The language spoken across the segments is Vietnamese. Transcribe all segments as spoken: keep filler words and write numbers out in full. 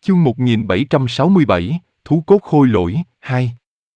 Chương một nghìn bảy trăm sáu mươi bảy, Thú cốt khôi lỗi, hai.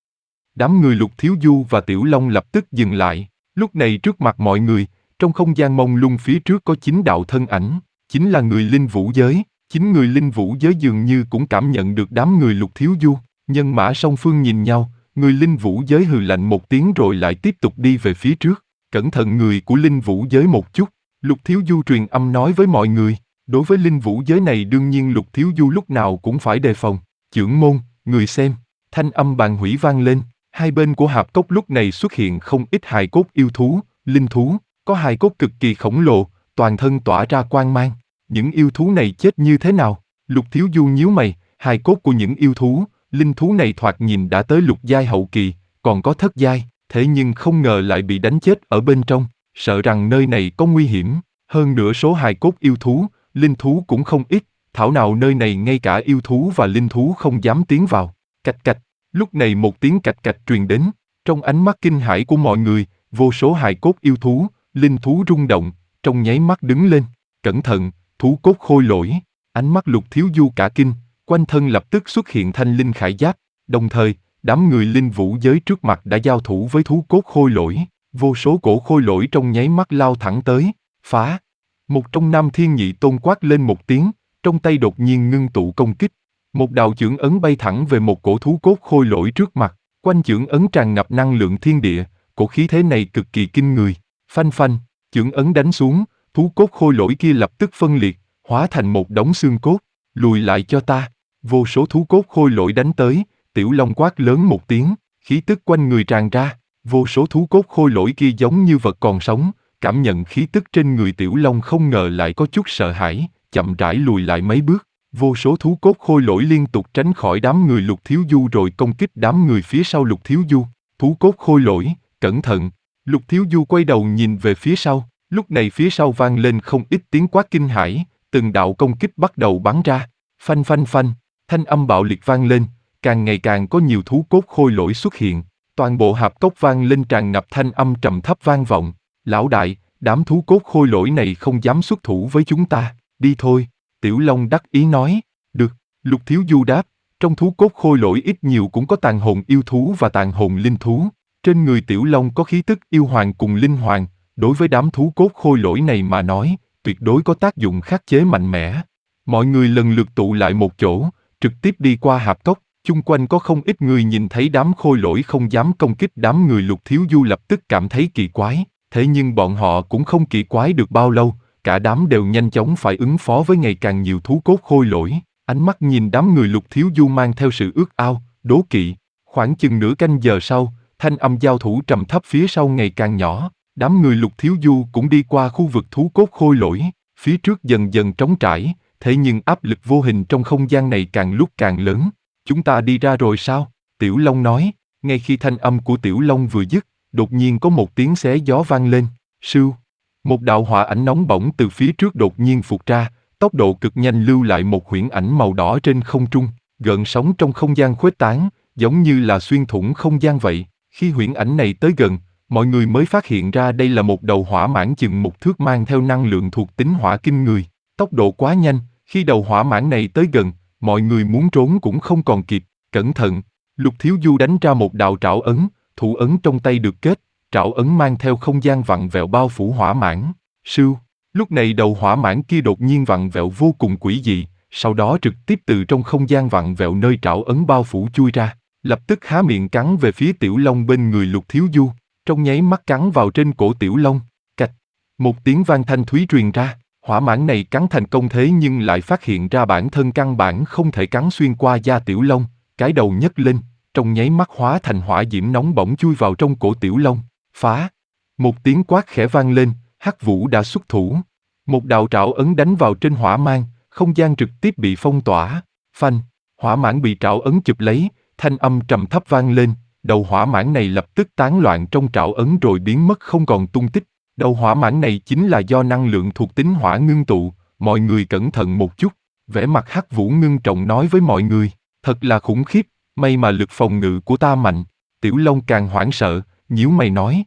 Đám người Lục Thiếu Du và Tiểu Long lập tức dừng lại, lúc này trước mặt mọi người, trong không gian mông lung phía trước có chín đạo thân ảnh, chính là người linh vũ giới, chín người linh vũ giới dường như cũng cảm nhận được đám người Lục Thiếu Du, nhân mã song phương nhìn nhau, người linh vũ giới hừ lạnh một tiếng rồi lại tiếp tục đi về phía trước, cẩn thận người của linh vũ giới một chút, Lục Thiếu Du truyền âm nói với mọi người. Đối với linh vũ giới này đương nhiên Lục Thiếu Du lúc nào cũng phải đề phòng. Chưởng môn, người xem, thanh âm bàn hủy vang lên, hai bên của hạp cốc lúc này xuất hiện không ít hài cốt yêu thú, linh thú, có hài cốt cực kỳ khổng lồ, toàn thân tỏa ra quang mang. Những yêu thú này chết như thế nào? Lục Thiếu Du nhíu mày, hài cốt của những yêu thú, linh thú này thoạt nhìn đã tới lục giai hậu kỳ, còn có thất giai, thế nhưng không ngờ lại bị đánh chết ở bên trong, sợ rằng nơi này có nguy hiểm, hơn nữa số hài cốt yêu thú, linh thú cũng không ít, thảo nào nơi này ngay cả yêu thú và linh thú không dám tiến vào. Cạch cạch, lúc này một tiếng cạch cạch truyền đến, trong ánh mắt kinh hãi của mọi người, vô số hài cốt yêu thú, linh thú rung động, trong nháy mắt đứng lên. Cẩn thận, thú cốt khôi lỗi, ánh mắt Lục Thiếu Du cả kinh, quanh thân lập tức xuất hiện thanh linh khải giáp, đồng thời, đám người linh vũ giới trước mặt đã giao thủ với thú cốt khôi lỗi, vô số cổ khôi lỗi trong nháy mắt lao thẳng tới, phá. Một trong năm thiên nhị tôn quát lên một tiếng, trong tay đột nhiên ngưng tụ công kích. Một đạo chưởng ấn bay thẳng về một cổ thú cốt khôi lỗi trước mặt, quanh chưởng ấn tràn ngập năng lượng thiên địa, cổ khí thế này cực kỳ kinh người. Phanh phanh, chưởng ấn đánh xuống, thú cốt khôi lỗi kia lập tức phân liệt, hóa thành một đống xương cốt, lùi lại cho ta. Vô số thú cốt khôi lỗi đánh tới, Tiểu Long quát lớn một tiếng, khí tức quanh người tràn ra, vô số thú cốt khôi lỗi kia giống như vật còn sống. Cảm nhận khí tức trên người Tiểu Long không ngờ lại có chút sợ hãi, chậm rãi lùi lại mấy bước. Vô số thú cốt khôi lỗi liên tục tránh khỏi đám người Lục Thiếu Du rồi công kích đám người phía sau Lục Thiếu Du. Thú cốt khôi lỗi, cẩn thận. Lục Thiếu Du quay đầu nhìn về phía sau, lúc này phía sau vang lên không ít tiếng quát kinh hãi, từng đạo công kích bắt đầu bắn ra. Phanh phanh phanh, thanh âm bạo liệt vang lên, càng ngày càng có nhiều thú cốt khôi lỗi xuất hiện. Toàn bộ hạp cốc vang lên tràn ngập thanh âm trầm thấp vang vọng. Lão đại, đám thú cốt khôi lỗi này không dám xuất thủ với chúng ta, đi thôi. Tiểu Long đắc ý nói, được, Lục Thiếu Du đáp, trong thú cốt khôi lỗi ít nhiều cũng có tàn hồn yêu thú và tàn hồn linh thú. Trên người Tiểu Long có khí tức yêu hoàng cùng linh hoàng, đối với đám thú cốt khôi lỗi này mà nói, tuyệt đối có tác dụng khắc chế mạnh mẽ. Mọi người lần lượt tụ lại một chỗ, trực tiếp đi qua hạp cốc, chung quanh có không ít người nhìn thấy đám khôi lỗi không dám công kích đám người Lục Thiếu Du lập tức cảm thấy kỳ quái. Thế nhưng bọn họ cũng không kỳ quái được bao lâu, cả đám đều nhanh chóng phải ứng phó với ngày càng nhiều thú cốt khôi lỗi. Ánh mắt nhìn đám người Lục Thiếu Du mang theo sự ước ao, đố kỵ. Khoảng chừng nửa canh giờ sau, thanh âm giao thủ trầm thấp phía sau ngày càng nhỏ. Đám người Lục Thiếu Du cũng đi qua khu vực thú cốt khôi lỗi, phía trước dần dần trống trải, thế nhưng áp lực vô hình trong không gian này càng lúc càng lớn. Chúng ta đi ra rồi sao? Tiểu Long nói, ngay khi thanh âm của Tiểu Long vừa dứt, đột nhiên có một tiếng xé gió vang lên, sưu. Một đạo hỏa ảnh nóng bỏng từ phía trước đột nhiên phụt ra, tốc độ cực nhanh lưu lại một huyễn ảnh màu đỏ trên không trung, gợn sóng trong không gian khuếch tán, giống như là xuyên thủng không gian vậy. Khi huyễn ảnh này tới gần, mọi người mới phát hiện ra đây là một đầu hỏa mãng chừng một thước mang theo năng lượng thuộc tính hỏa kinh người. Tốc độ quá nhanh, khi đầu hỏa mãng này tới gần, mọi người muốn trốn cũng không còn kịp. Cẩn thận, Lục Thiếu Du đánh ra một đạo trảo ấn, thủ ấn trong tay được kết, trảo ấn mang theo không gian vặn vẹo bao phủ hỏa mãng. Sưu, lúc này đầu hỏa mãng kia đột nhiên vặn vẹo vô cùng quỷ dị, sau đó trực tiếp từ trong không gian vặn vẹo nơi trảo ấn bao phủ chui ra, lập tức há miệng cắn về phía Tiểu Long bên người Lục Thiếu Du, trong nháy mắt cắn vào trên cổ Tiểu Long. Cạch, một tiếng vang thanh thúy truyền ra, hỏa mãng này cắn thành công thế nhưng lại phát hiện ra bản thân căn bản không thể cắn xuyên qua da Tiểu Long, cái đầu nhấc lên, trong nháy mắt hóa thành hỏa diễm nóng bỏng chui vào trong cổ Tiểu Long, phá. Một tiếng quát khẽ vang lên, Hắc Vũ đã xuất thủ. Một đạo trảo ấn đánh vào trên hỏa mang, không gian trực tiếp bị phong tỏa. Phanh, hỏa mãng bị trảo ấn chụp lấy, thanh âm trầm thấp vang lên, đầu hỏa mãng này lập tức tán loạn trong trảo ấn rồi biến mất không còn tung tích. Đầu hỏa mãng này chính là do năng lượng thuộc tính hỏa ngưng tụ, mọi người cẩn thận một chút. Vẻ mặt Hắc Vũ ngưng trọng nói với mọi người, thật là khủng khiếp. May mà lực phòng ngự của ta mạnh. Tiểu Long càng hoảng sợ, nhíu mày nói.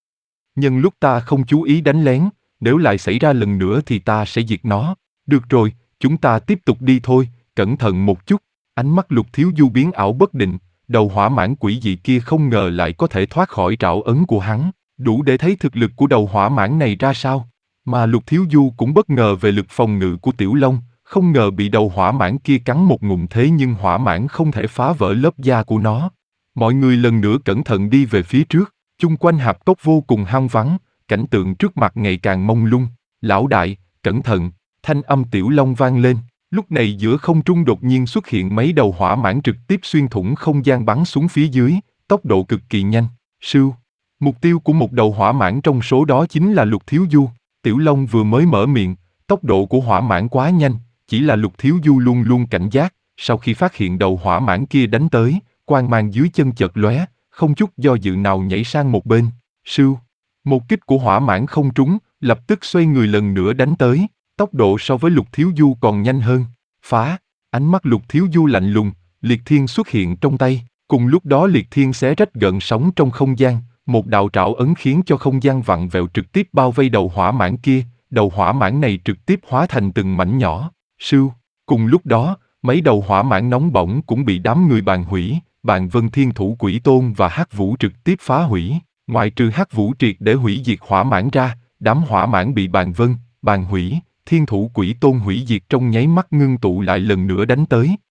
Nhân lúc ta không chú ý đánh lén, nếu lại xảy ra lần nữa thì ta sẽ diệt nó. Được rồi, chúng ta tiếp tục đi thôi, cẩn cẩn thận một chút. Ánh mắt Lục Thiếu Du biến ảo bất định, đầu hỏa mãn quỷ dị kia không ngờ lại có thể thoát khỏi trảo ấn của hắn, đủ để thấy thực lực của đầu hỏa mãn này ra sao. Mà Lục Thiếu Du cũng bất ngờ về lực phòng ngự của Tiểu Long, không ngờ bị đầu hỏa mãn kia cắn một ngụm thế nhưng hỏa mãn không thể phá vỡ lớp da của nó. Mọi người lần nữa cẩn thận đi về phía trước, chung quanh hạp cốc vô cùng hoang vắng, cảnh tượng trước mặt ngày càng mông lung. Lão đại, cẩn thận, thanh âm Tiểu Long vang lên. Lúc này giữa không trung đột nhiên xuất hiện mấy đầu hỏa mãn trực tiếp xuyên thủng không gian bắn xuống phía dưới, tốc độ cực kỳ nhanh. Sưu, mục tiêu của một đầu hỏa mãn trong số đó chính là Lục Thiếu Du. Tiểu Long vừa mới mở miệng, tốc độ của hỏa mãn quá nhanh, chỉ là Lục Thiếu Du luôn luôn cảnh giác, sau khi phát hiện đầu hỏa mãn kia đánh tới, quang mang dưới chân chợt lóe, không chút do dự nào nhảy sang một bên. Sưu, một kích của hỏa mãn không trúng, lập tức xoay người lần nữa đánh tới, tốc độ so với Lục Thiếu Du còn nhanh hơn. Phá, ánh mắt Lục Thiếu Du lạnh lùng, liệt thiên xuất hiện trong tay, cùng lúc đó liệt thiên xé rách gợn sóng trong không gian, một đạo trảo ấn khiến cho không gian vặn vẹo trực tiếp bao vây đầu hỏa mãn kia, đầu hỏa mãn này trực tiếp hóa thành từng mảnh nhỏ. Sưu, cùng lúc đó, mấy đầu hỏa mãn nóng bỏng cũng bị đám người Bàn hủy, Bàn Vân Thiên Thủ Quỷ Tôn và Hắc Vũ trực tiếp phá hủy. Ngoại trừ Hắc Vũ triệt để hủy diệt hỏa mãn ra, đám hỏa mãn bị Bàn Vân, Bàn hủy, Thiên Thủ Quỷ Tôn hủy diệt trong nháy mắt ngưng tụ lại lần nữa đánh tới.